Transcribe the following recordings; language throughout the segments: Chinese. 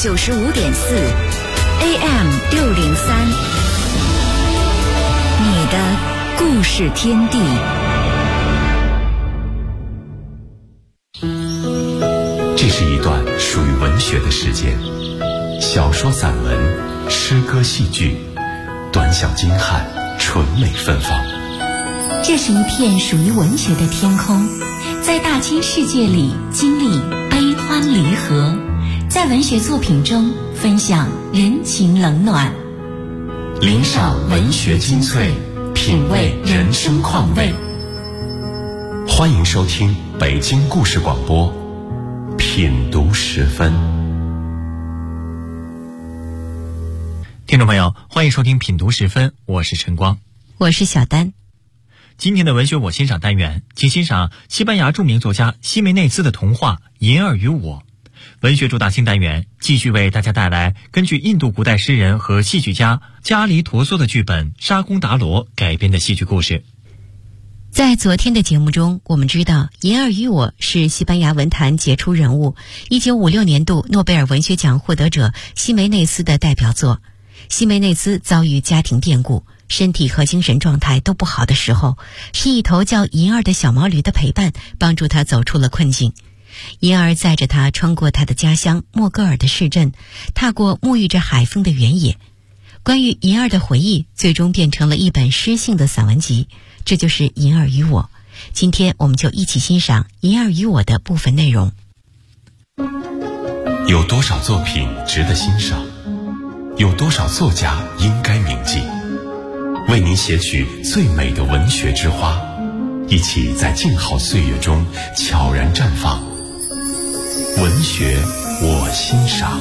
95.4 AM 603，你的故事天地。 这是一段属于文学的时间，小说、散文、诗歌、戏剧，短小精悍，纯美芬芳。 这是一片属于文学的天空，在大千世界里经历悲欢离合，在文学作品中分享人情冷暖， 领赏文学精粹，品味人生况味。欢迎收听北京故事广播品读时分。 听众朋友，欢迎收听品读时分，我是陈光， 我是小丹。 今天的文学我欣赏单元，请欣赏西班牙著名作家西梅内斯的童话《银儿与我》。文学主打新单元继续为大家带来根据印度古代诗人和戏剧家加里陀梭的剧本《沙贡达罗》改编的戏剧故事。 在昨天的节目中，我们知道《银儿与我》是西班牙文坛杰出人物1956年度诺贝尔文学奖获得者西梅内斯的代表作。西梅内斯遭遇家庭变故，身体和精神状态都不好的时候，是一头叫银儿的小毛驴的陪伴，帮助他走出了困境。银儿载着他穿过他的家乡莫戈尔的市镇，踏过沐浴着海风的原野。关于银儿的回忆最终变成了一本诗性的散文集，这就是《银儿与我》。今天我们就一起欣赏《银儿与我》的部分内容。 有多少作品值得欣赏？有多少作家应该铭记？为您写取最美的文学之花，一起在静好岁月中悄然绽放。文学我欣赏。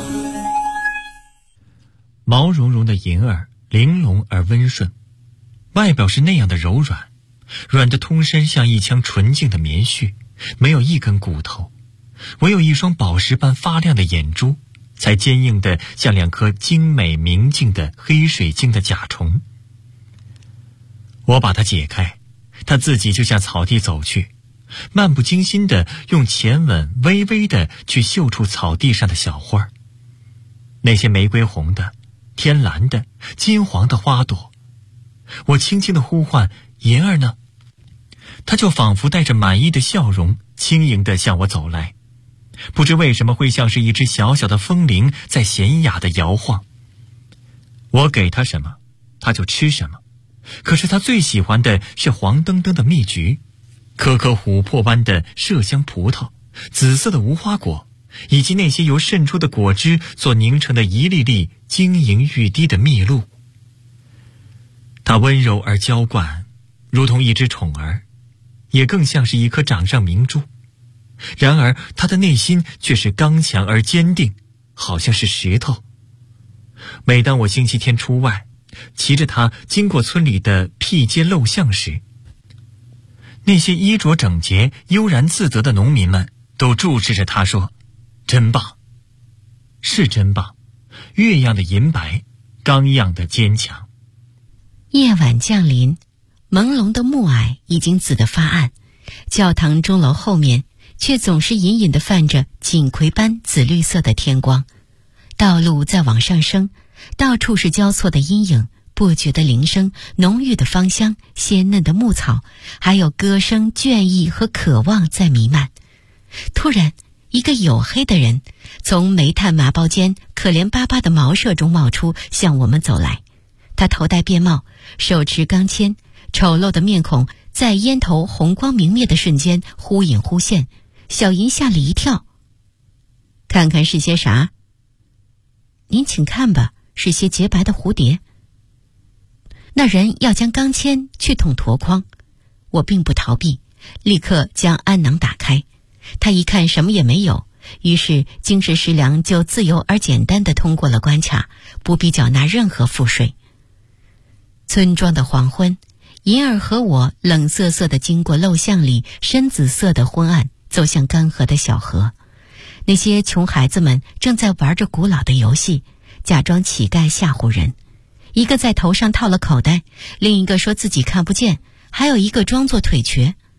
毛茸茸的银儿，玲珑而温顺，外表是那样的柔软，软得通身像一腔纯净的棉絮，没有一根骨头，唯有一双宝石般发亮的眼珠，才坚硬得像两颗精美明净的黑水晶的甲虫。我把它解开，它自己就向草地走去，漫不经心地用前吻微微地去嗅触草地上的小花，那些玫瑰红的、天蓝的、金黄的花朵。我轻轻地呼唤银儿呢，它就仿佛带着满意的笑容，轻盈地向我走来，不知为什么会像是一只小小的风铃在娴雅地摇晃。我给它什么，它就吃什么。可是它最喜欢的是黄澄澄的蜜橘，颗颗琥珀般的麝香葡萄，紫色的无花果，以及那些由渗出的果汁所凝成的一粒粒晶莹欲滴的蜜露。它温柔而娇惯，如同一只宠儿，也更像是一颗掌上明珠。然而它的内心却是刚强而坚定，好像是石头。每当我星期天出外，骑着它经过村里的僻街陋巷时，那些衣着整洁、悠然自得的农民们都注视着它说：“真棒，是真棒，月样的银白，刚样的坚强。” 夜晚降临，朦胧的暮霭已经紫得发暗，教堂钟楼后面却总是隐隐地泛着锦葵般紫绿色的天光。道路在往上升，到处是交错的阴影，不绝的铃声，浓郁的芳香，鲜嫩的牧草，还有歌声、倦意和渴望在弥漫。突然，一个黝黑的人从煤炭麻包间可怜巴巴的茅舍中冒出，向我们走来。他头戴便帽，手持钢钎，丑陋的面孔在烟头红光明灭的瞬间忽隐忽现。小银吓了一跳。看看是些啥？您请看吧，是些洁白的蝴蝶。那人要将钢钎去捅箩筐，我并不逃避，立刻将鞍囊打开。他一看什么也没有，于是精神食粮就自由而简单地通过了关卡，不必缴纳任何赋税。村庄的黄昏，银儿和我冷瑟瑟地经过陋巷里深紫色的昏暗，走向干涸的小河。那些穷孩子们正在玩着古老的游戏，假装乞丐吓唬人。一个在头上套了口袋，另一个说自己看不见，还有一个装作腿瘸。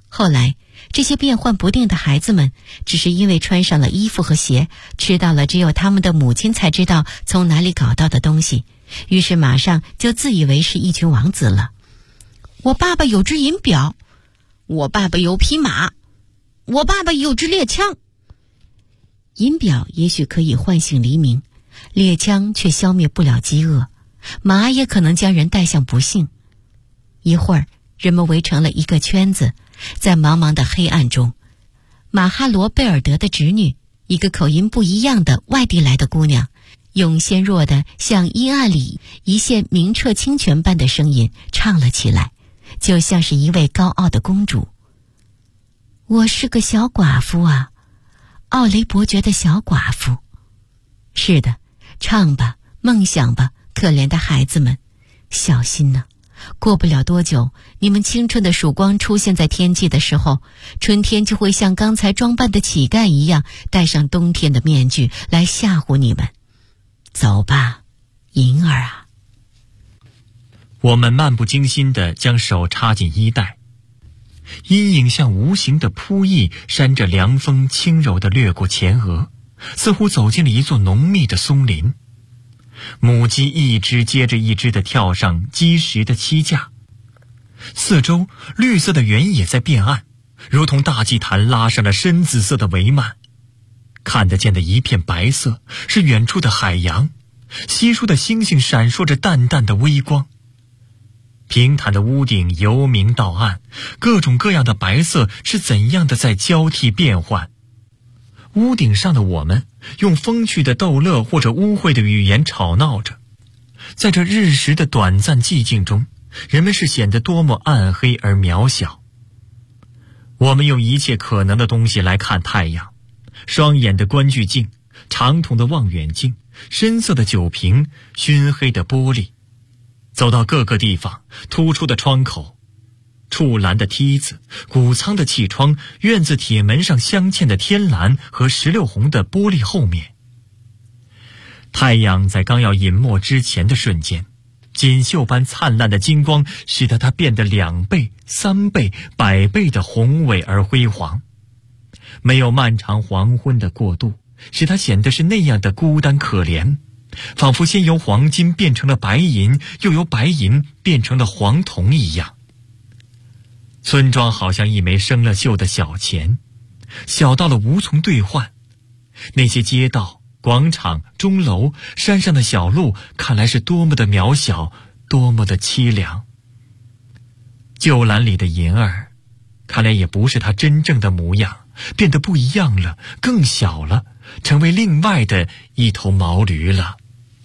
后来，这些变幻不定的孩子们，只是因为穿上了衣服和鞋，吃到了只有他们的母亲才知道从哪里搞到的东西，于是马上就自以为是一群王子了。我爸爸有只银表，我爸爸有匹马，我爸爸有支猎枪。银表也许可以唤醒黎明，猎枪却消灭不了饥饿，马也可能将人带向不幸。一会儿，人们围成了一个圈子，在茫茫的黑暗中，马哈罗贝尔德的侄女，一个口音不一样的外地来的姑娘，用纤弱的像阴暗里一线明澈清泉般的声音唱了起来，就像是一位高傲的公主。我是个小寡妇啊，奥雷伯爵的小寡妇。是的，唱吧，梦想吧，可怜的孩子们，小心呐！过不了多久，你们青春的曙光出现在天际的时候，春天就会像刚才装扮的乞丐一样，戴上冬天的面具来吓唬你们。走吧，银儿啊！ 我们漫不经心地将手插进衣袋，阴影像无形的扑翼，扇着凉风轻柔地掠过前额，似乎走进了一座浓密的松林。母鸡一只接着一只地跳上积实的栖架，四周绿色的原野在变暗，如同大祭坛拉上了深紫色的帷幔。看得见的一片白色是远处的海洋，稀疏的星星闪烁着淡淡的微光。平坦的屋顶由明到暗，各种各样的白色是怎样的在交替变换。屋顶上的我们用风趣的逗乐或者污秽的语言吵闹着，在这日食的短暂寂静中，人们是显得多么暗黑而渺小。我们用一切可能的东西来看太阳，双眼的观距镜，长筒的望远镜，深色的酒瓶，熏黑的玻璃，走到各个地方，突出的窗口，触栏的梯子，谷仓的气窗，院子铁门上镶嵌的天蓝和16红的玻璃后面。太阳在刚要隐没之前的瞬间，锦绣般灿烂的金光使得它变得2倍、3倍、100倍的宏伟而辉煌。没有漫长黄昏的过渡，使它显得是那样的孤单可怜，仿佛先由黄金变成了白银，又由白银变成了黄铜一样。村庄好像一枚生了锈的小钱，小到了无从兑换。那些街道、广场、钟楼、山上的小路，看来是多么的渺小，多么的凄凉。旧篮里的银儿，看来也不是它真正的模样，变得不一样了，更小了，成为另外的一头毛驴了。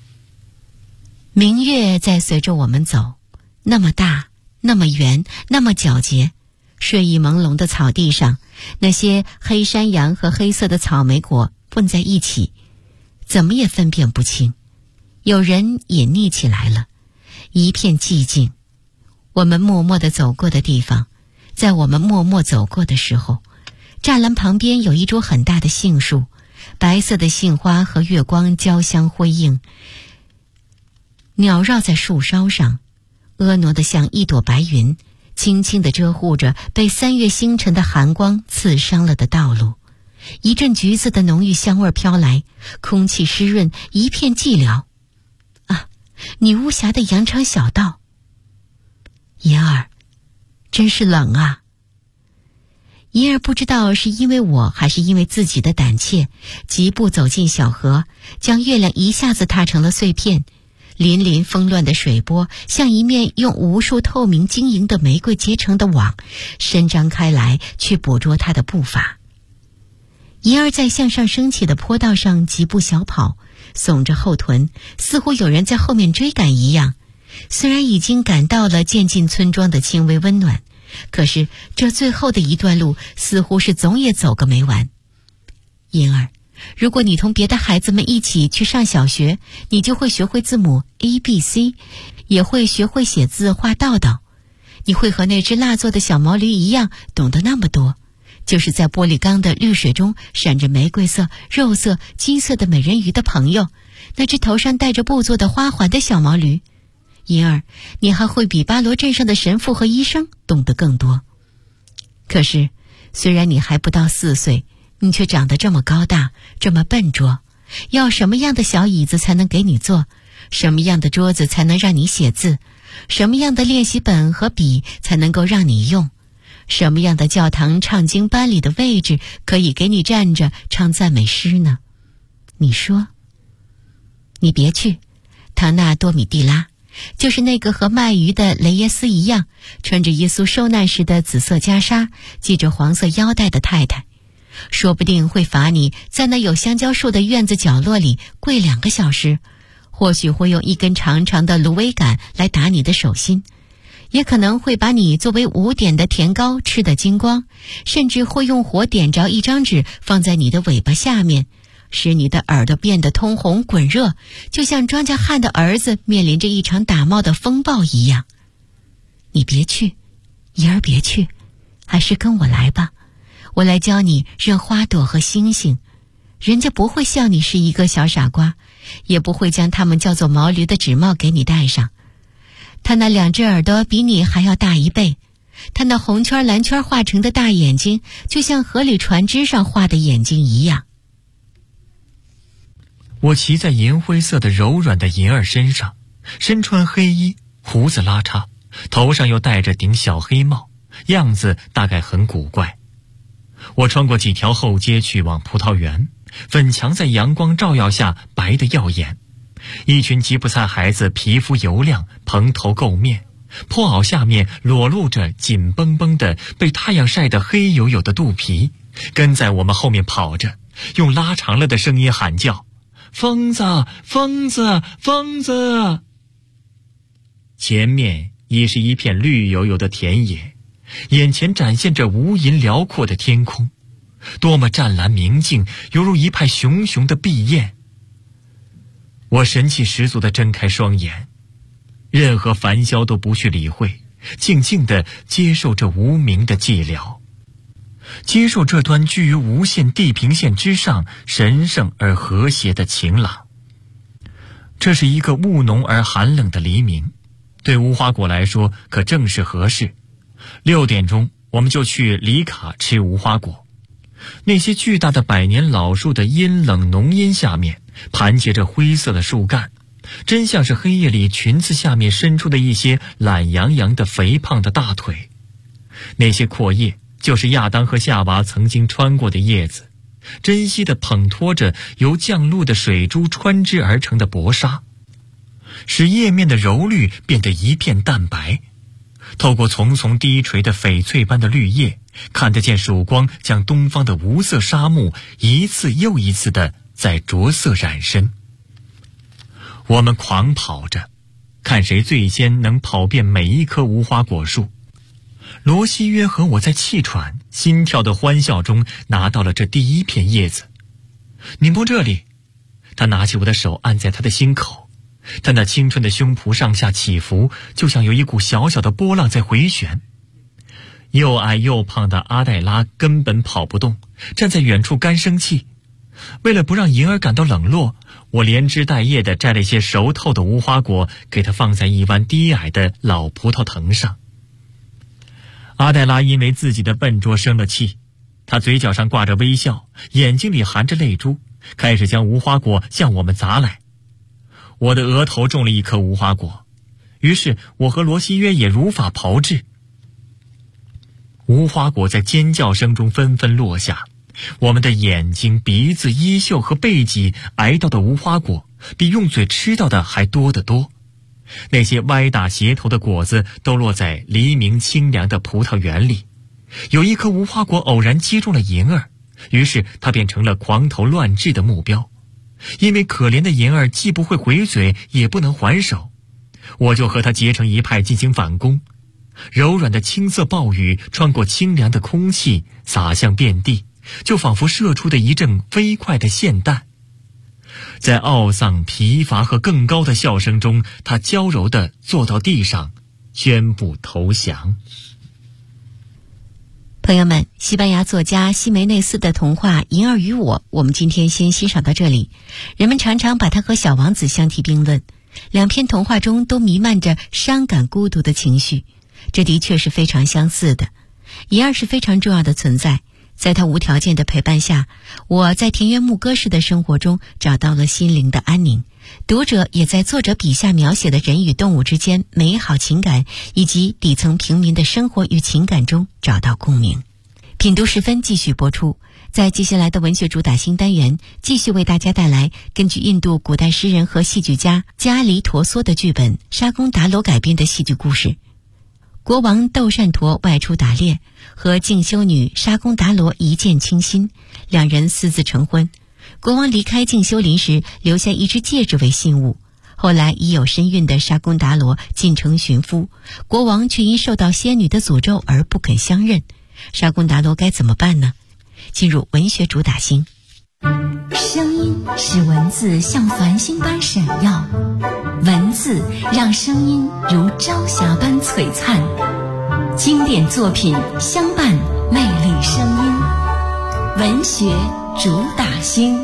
明月在随着我们走，那么大，那么圆，那么皎洁。睡意朦胧的草地上，那些黑山羊和黑色的草莓果混在一起，怎么也分辨不清。有人隐匿起来了，一片寂静。我们默默地走过的地方，在我们默默走过的时候，栅栏旁边有一株很大的杏树，白色的杏花和月光交相辉映，鸟绕在树梢上，婀娜得像一朵白云，轻轻地遮护着被3月星辰的寒光刺伤了的道路。一阵橘子的浓郁香味飘来，空气湿润，一片寂寥。啊，女巫峡的羊肠小道。银儿，真是冷啊。银儿不知道是因为我还是因为自己的胆怯，疾步走进小河，将月亮一下子踏成了碎片。粼粼纷乱的水波像一面用无数透明晶莹的玫瑰结成的网，伸张开来去捕捉它的步伐。银儿在向上升起的坡道上疾步小跑，耸着后臀，似乎有人在后面追赶一样。虽然已经感到了渐进村庄的轻微温暖，可是这最后的一段路似乎是总也走个没完。银儿，如果你同别的孩子们一起去上小学，你就会学会字母 ABC， 也会学会写字画道道。你会和那只蜡做的小毛驴一样懂得那么多，就是在玻璃缸的绿水中闪着玫瑰色、肉色、金色的美人鱼的朋友，那只头上戴着布做的花环的小毛驴。银儿，你还会比巴罗镇上的神父和医生懂得更多。 可是，虽然你还不到4岁，你却长得这么高大，这么笨拙。要什么样的小椅子才能给你坐？什么样的桌子才能让你写字？什么样的练习本和笔才能够让你用？什么样的教堂唱经班里的位置可以给你站着唱赞美诗呢？你说。你别去，唐纳多米蒂拉，就是那个和卖鱼的雷耶斯一样，穿着耶稣受难时的紫色袈裟，系着黄色腰带的太太，说不定会罚你在那有香蕉树的院子角落里跪2个小时，或许会用一根长长的芦苇杆来打你的手心，也可能会把你作为5点的甜糕吃得精光，甚至会用火点着一张纸放在你的尾巴下面，使你的耳朵变得通红滚热，就像庄稼汉的儿子面临着一场打冒的风暴一样。你别去，怡儿别去，还是跟我来吧，我来教你认花朵和星星。人家不会笑你是一个小傻瓜，也不会将他们叫做毛驴的纸帽给你戴上。他那2只耳朵比你还要大1倍，他那红圈蓝圈画成的大眼睛，就像河里船只上画的眼睛一样。 我骑在银灰色的柔软的银儿身上，身穿黑衣，胡子拉碴，头上又戴着顶小黑帽，样子大概很古怪。我穿过几条后街去往葡萄园，粉墙在阳光照耀下白得耀眼。一群吉普赛孩子皮肤油亮，蓬头垢面，破袄下面裸露着紧绷绷的被太阳晒得黑黝黝的肚皮，跟在我们后面跑着，用拉长了的声音喊叫：疯子，疯子，疯子！前面已是一片绿油油的田野，眼前展现着无垠辽阔的天空，多么湛蓝明净，犹如一派熊熊的碧焰。我神气十足地睁开双眼，任何烦嚣都不去理会，静静地接受这无名的寂寥，接受这段居于无限地平线之上神圣而和谐的晴朗。这是一个雾浓而寒冷的黎明，对无花果来说可正是合适。6点钟我们就去里卡吃无花果。那些巨大的百年老树的阴冷浓荫下面盘结着灰色的树干，真像是黑夜里裙子下面伸出的一些懒洋洋的肥胖的大腿。那些阔叶就是亚当和夏娃曾经穿过的叶子，珍惜地捧托着由降露的水珠穿织而成的薄纱，使叶面的柔绿变得一片淡白。透过丛丛低垂的翡翠般的绿叶，看得见曙光将东方的无色沙漠一次又一次地在着色染深。我们狂跑着，看谁最先能跑遍每一棵无花果树。罗西约和我在气喘心跳的欢笑中拿到了这第1片叶子。你摸这里，他拿起我的手按在他的心口，他那青春的胸脯上下起伏，就像有一股小小的波浪在回旋。又矮又胖的阿黛拉根本跑不动，站在远处干生气。为了不让银儿感到冷落，我连枝带叶地摘了一些熟透的无花果，给她放在一弯低矮的老葡萄藤上。阿黛拉因为自己的笨拙生了气，她嘴角上挂着微笑，眼睛里含着泪珠，开始将无花果向我们砸来。我的额头中了一颗无花果，于是我和罗西约也如法炮制。无花果在尖叫声中纷纷落下，我们的眼睛、鼻子、衣袖和背脊挨到的无花果比用嘴吃到的还多得多。那些歪打斜头的果子都落在黎明清凉的葡萄园里。有一颗无花果偶然击中了银儿，于是它便成了狂头乱掷的目标。因为可怜的银儿既不会回嘴，也不能还手，我就和他结成一派进行反攻。柔软的青色暴雨穿过清凉的空气，洒向遍地，就仿佛射出的一阵飞快的霰弹。在懊丧、疲乏和更高的笑声中，他娇柔地坐到地上，宣布投降。 朋友们，西班牙作家西梅内斯的童话《银儿与我》，我们今天先欣赏到这里。人们常常把它和小王子相提并论，两篇童话中都弥漫着伤感孤独的情绪，这的确是非常相似的。 银儿是非常重要的存在，在他无条件的陪伴下，我在田园牧歌式的生活中找到了心灵的安宁。读者也在作者笔下描写的人与动物之间美好情感以及底层平民的生活与情感中找到共鸣。品读时分继续播出，在接下来的文学主打新单元，继续为大家带来根据印度古代诗人和戏剧家加里陀梭的剧本《沙公达罗》改编的戏剧故事。国王窦善陀外出打猎，和静修女沙公达罗一见倾心，两人私自成婚。国王离开静修林时留下一只戒指为信物，后来已有身孕的沙公达罗进城寻夫，国王却因受到仙女的诅咒而不肯相认。沙公达罗该怎么办呢？进入文学主打星。 声音使文字像繁星般闪耀，文字让声音如朝霞般璀璨。经典作品相伴，魅力声音。文学主打星。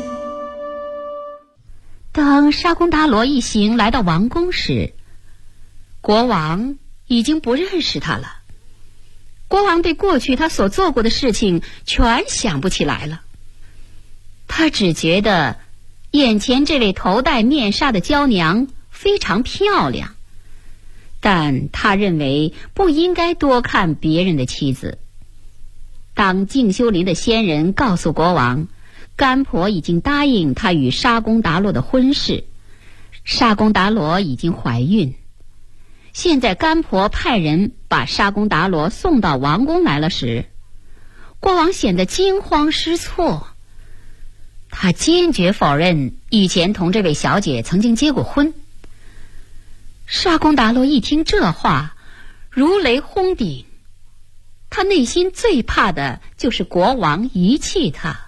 当沙公达罗一行来到王宫时，国王已经不认识他了。国王对过去他所做过的事情全想不起来了，他只觉得眼前这位头戴面纱的娇娘非常漂亮，但他认为不应该多看别人的妻子。当静修林的仙人告诉国王，干婆已经答应他与沙公达罗的婚事，沙公达罗已经怀孕，现在干婆派人把沙公达罗送到王宫来了时，国王显得惊慌失措。他坚决否认以前同这位小姐曾经结过婚。沙公达罗一听这话，如雷轰顶，他内心最怕的就是国王遗弃他。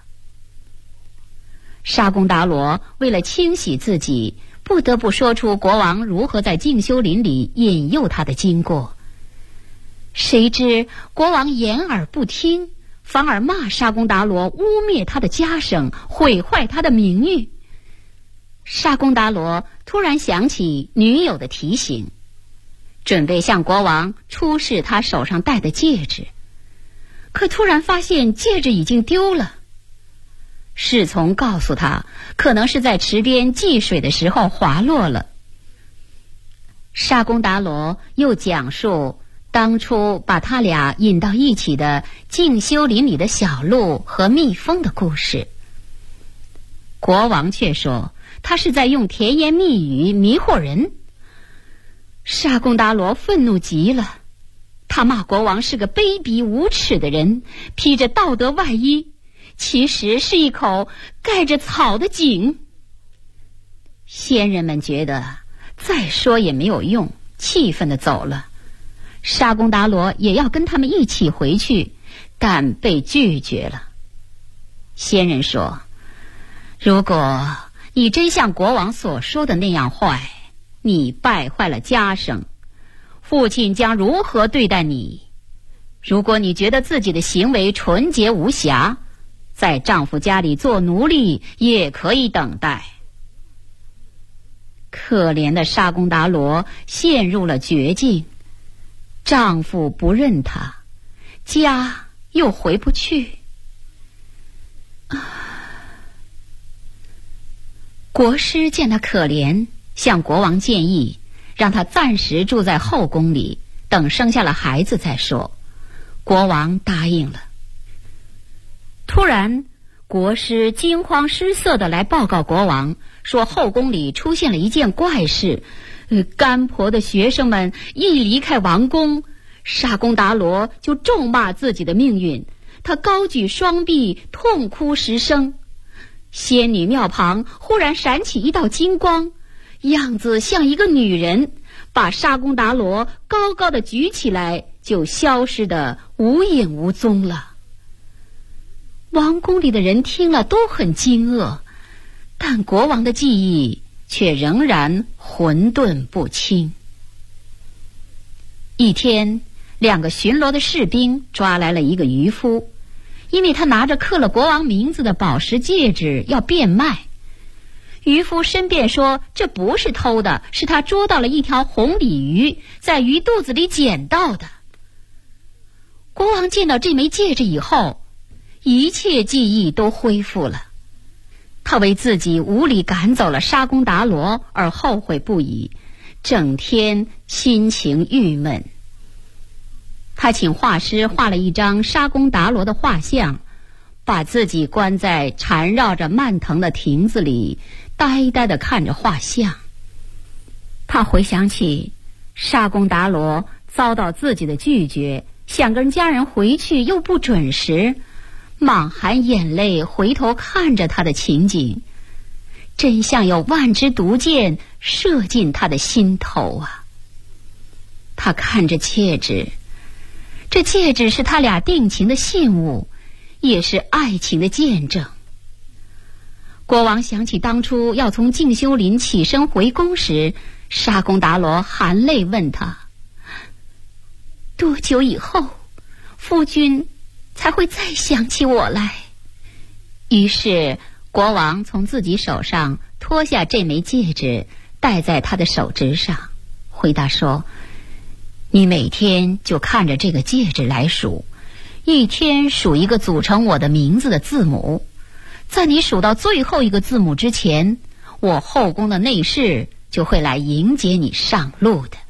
沙公达罗为了清洗自己，不得不说出国王如何在静修林里引诱他的经过。谁知国王掩耳不听，反而骂沙公达罗污蔑他的家声，毁坏他的名誉。沙公达罗突然想起女友的提醒，准备向国王出示他手上戴的戒指，可突然发现戒指已经丢了。侍从告诉他，可能是在池边祭水的时候滑落了。沙公达罗又讲述当初把他俩引到一起的静修林里的小鹿和蜜蜂的故事。国王却说他是在用甜言蜜语迷惑人。沙公达罗愤怒极了，他骂国王是个卑鄙无耻的人，披着道德外衣，其实是一口盖着草的井。仙人们觉得再说也没有用，气愤地走了。沙公达罗也要跟他们一起回去，但被拒绝了。仙人说，如果你真像国王所说的那样坏，你败坏了家声，父亲将如何对待你？如果你觉得自己的行为纯洁无瑕，在丈夫家里做奴隶也可以等待。可怜的沙公达罗陷入了绝境，丈夫不认她，家又回不去。国师见她可怜，向国王建议让她暂时住在后宫里，等生下了孩子再说。国王答应了。突然，国师惊慌失色地来报告国王，说后宫里出现了一件怪事。干婆的学生们一离开王宫，沙公达罗就咒骂自己的命运，他高举双臂痛哭失声。仙女庙旁忽然闪起一道金光，样子像一个女人，把沙公达罗高高的举起来，就消失得无影无踪了。王宫里的人听了都很惊愕，但国王的记忆却仍然混沌不清。一天，两个巡逻的士兵抓来了一个渔夫，因为他拿着刻了国王名字的宝石戒指要变卖。渔夫申辩说这不是偷的，是他捉到了一条红鲤鱼，在鱼肚子里捡到的。 国王见到这枚戒指以后，一切记忆都恢复了。他为自己无理赶走了沙公达罗而后悔不已，整天心情郁闷。他请画师画了一张沙公达罗的画像，把自己关在缠绕着蔓藤的亭子里，呆呆地看着画像。他回想起沙公达罗遭到自己的拒绝，想跟家人回去又不准时，满含眼泪回头看着他的情景，真像有万支毒箭射进他的心头啊！他看着戒指，这戒指是他俩定情的信物，也是爱情的见证。国王想起当初要从静修林起身回宫时，沙公达罗含泪问他：多久以后夫君才会再想起我来？于是国王从自己手上脱下这枚戒指，戴在他的手指上，回答说：你每天就看着这个戒指来数，一天数一个组成我的名字的字母，在你数到最后一个字母之前，我后宫的内侍就会来迎接你上路的。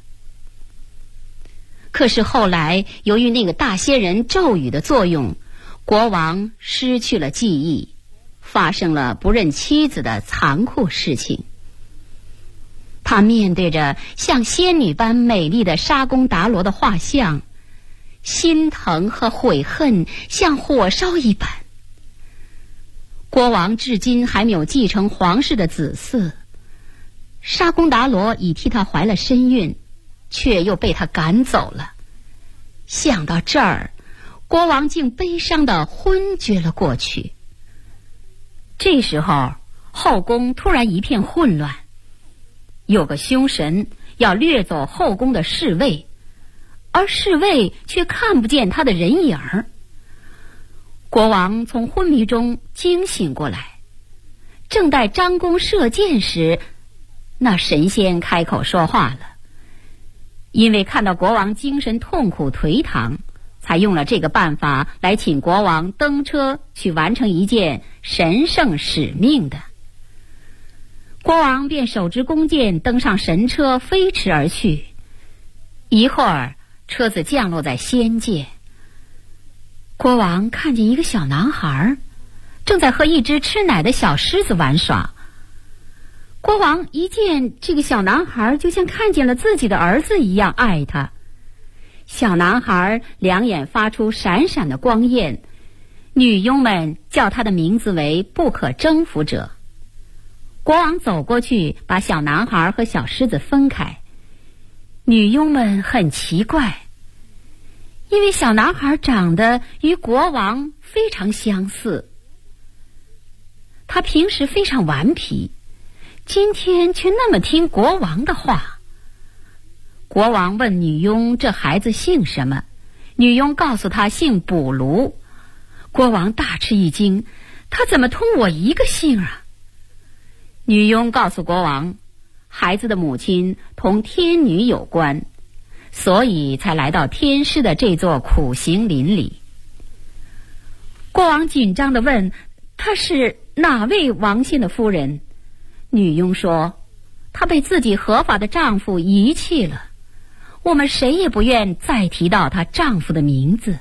可是后来由于那个大仙人咒语的作用，国王失去了记忆，发生了不认妻子的残酷事情。他面对着像仙女般美丽的沙公达罗的画像，心疼和悔恨像火烧一般。国王至今还没有继承皇室的子嗣，沙公达罗已替他怀了身孕，却又被他赶走了。想到这儿，国王竟悲伤地昏厥了过去。这时候后宫突然一片混乱，有个凶神要掠走后宫的侍卫，而侍卫却看不见他的人影儿。国王从昏迷中惊醒过来，正待张弓射箭时，那神仙开口说话了。因为看到国王精神痛苦颓唐，才用了这个办法来请国王登车去完成一件神圣使命的。国王便手执弓箭登上神车，飞驰而去。一会儿，车子降落在仙界。国王看见一个小男孩正在和一只吃奶的小狮子玩耍。国王一见这个小男孩，就像看见了自己的儿子一样爱他。小男孩两眼发出闪闪的光焰，女佣们叫他的名字为不可征服者。国王走过去，把小男孩和小狮子分开。女佣们很奇怪，因为小男孩长得与国王非常相似。他平时非常顽皮，今天却那么听国王的话。国王问女佣这孩子姓什么，女佣告诉他姓卜卢。国王大吃一惊，他怎么同我一个姓啊？女佣告诉国王，孩子的母亲同天女有关，所以才来到天师的这座苦行林里。国王紧张地问，她是哪位王仙的夫人？女佣说，她被自己合法的丈夫遗弃了，我们谁也不愿再提到她丈夫的名字。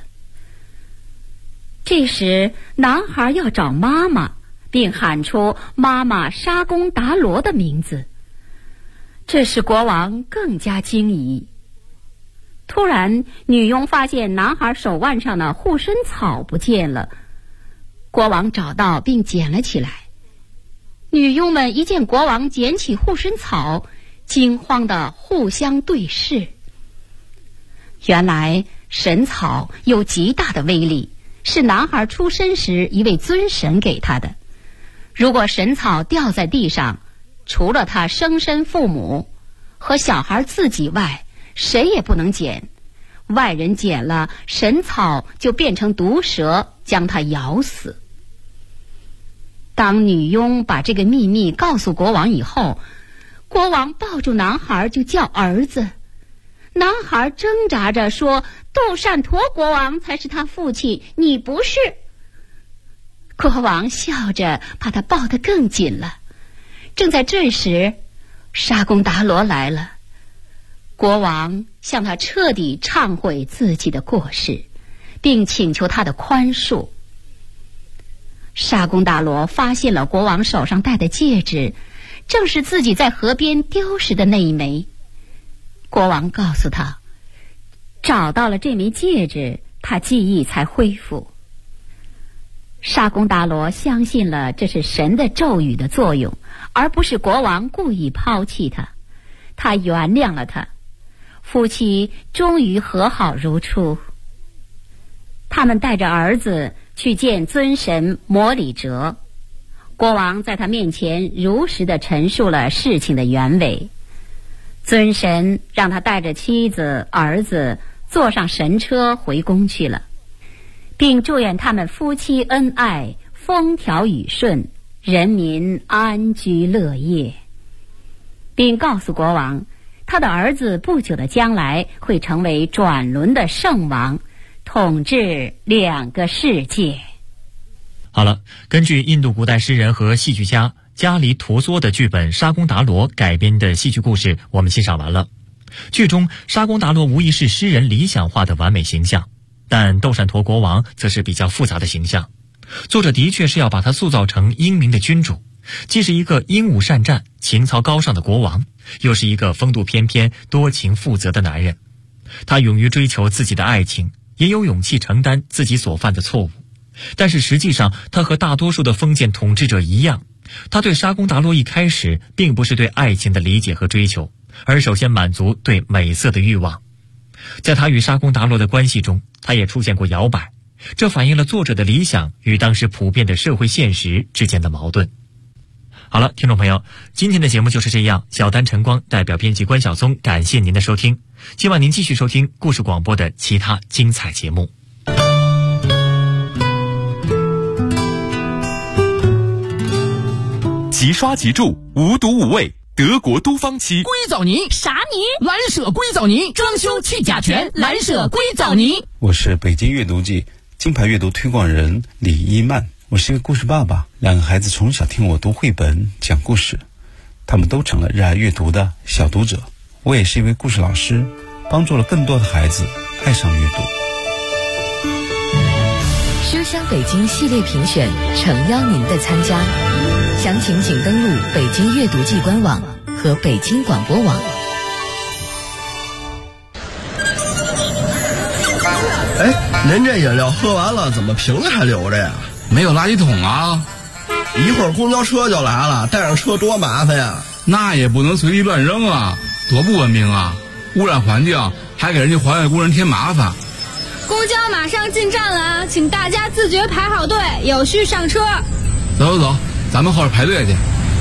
这时男孩要找妈妈，并喊出妈妈沙公达罗的名字，这使国王更加惊疑。突然女佣发现男孩手腕上的护身草不见了，国王找到并捡了起来。女佣们一见国王捡起护身草，惊慌地互相对视。原来神草有极大的威力，是男孩出生时一位尊神给他的。如果神草掉在地上，除了他生身父母和小孩自己外，谁也不能捡。外人捡了，神草就变成毒蛇，将他咬死。当女佣把这个秘密告诉国王以后，国王抱住男孩就叫儿子。 男孩挣扎着说：“窦善陀国王才是他父亲，你不是。”国王笑着把他抱得更紧了。正在这时，沙公达罗来了。国王向他彻底忏悔自己的过失，并请求他的宽恕。沙公达罗发现了国王手上戴的戒指，正是自己在河边丢失的那一枚。国王告诉他，找到了这枚戒指，他记忆才恢复。沙公达罗相信了这是神的咒语的作用，而不是国王故意抛弃他。他原谅了他，夫妻终于和好如初。他们带着儿子去见尊神摩里哲，国王在他面前如实地陈述了事情的原委。尊神让他带着妻子儿子坐上神车回宫去了，并祝愿他们夫妻恩爱，风调雨顺，人民安居乐业，并告诉国王，他的儿子不久的将来会成为转轮的圣王，统治2个世界。 好了，根据印度古代诗人和戏剧家加里陀梭的剧本《沙公达罗》改编的戏剧故事，我们欣赏完了。剧中沙公达罗无疑是诗人理想化的完美形象，但窦善陀国王则是比较复杂的形象。作者的确是要把他塑造成英明的君主，既是一个英武善战、情操高尚的国王，又是一个风度翩翩、多情负责的男人。他勇于追求自己的爱情，也有勇气承担自己所犯的错误。但是实际上，他和大多数的封建统治者一样，他对沙公达罗一开始并不是对爱情的理解和追求，而首先满足对美色的欲望。在他与沙公达罗的关系中，他也出现过摇摆，这反映了作者的理想与当时普遍的社会现实之间的矛盾。好了，听众朋友，今天的节目就是这样。小丹晨光代表编辑关晓松，感谢您的收听，希望您继续收听故事广播的其他精彩节目。 即刷即住，无毒无味，德国都芳漆。 硅藻泥啥泥？ 蓝舍硅藻泥，装修去甲醛，蓝舍硅藻泥。 我是北京阅读季金牌阅读推广人李一曼，我是一个故事爸爸，2个孩子从小听我读绘本讲故事，他们都成了热爱阅读的小读者。我也是一位故事老师，帮助了更多的孩子爱上阅读。 书香北京系列评选诚邀您的参加，详情请登录北京阅读季官网和北京广播网。 您这饮料喝完了怎么瓶子还留着呀？ 没有垃圾桶啊。 一会儿公交车就来了，带上车多麻烦呀。 那也不能随地乱扔啊，多不文明啊，污染环境，还给人家环卫工人添麻烦。 公交马上进站了，请大家自觉排好队，有序上车。 走，咱们后边排队去。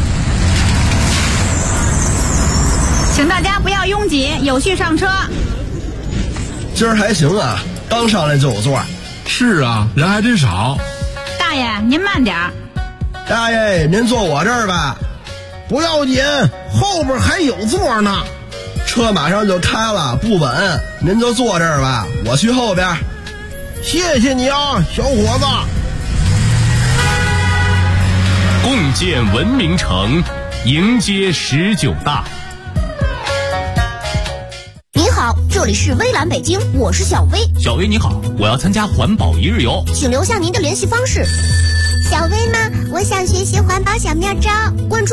请大家不要拥挤，有序上车。 今儿还行啊，刚上来就有座。 是啊，人还真少。 大爷，您慢点儿。 大爷，您坐我这儿吧。不要紧，后边还有座呢。车马上就开了，不稳，您就坐这儿吧，我去后边。谢谢你啊，小伙子。 共建文明城，迎接19大。 您好，这里是微蓝北京，我是小薇。 小薇你好，我要参加环保1日游， 请留下您的联系方式。 小薇吗？我想学习环保小妙招，关注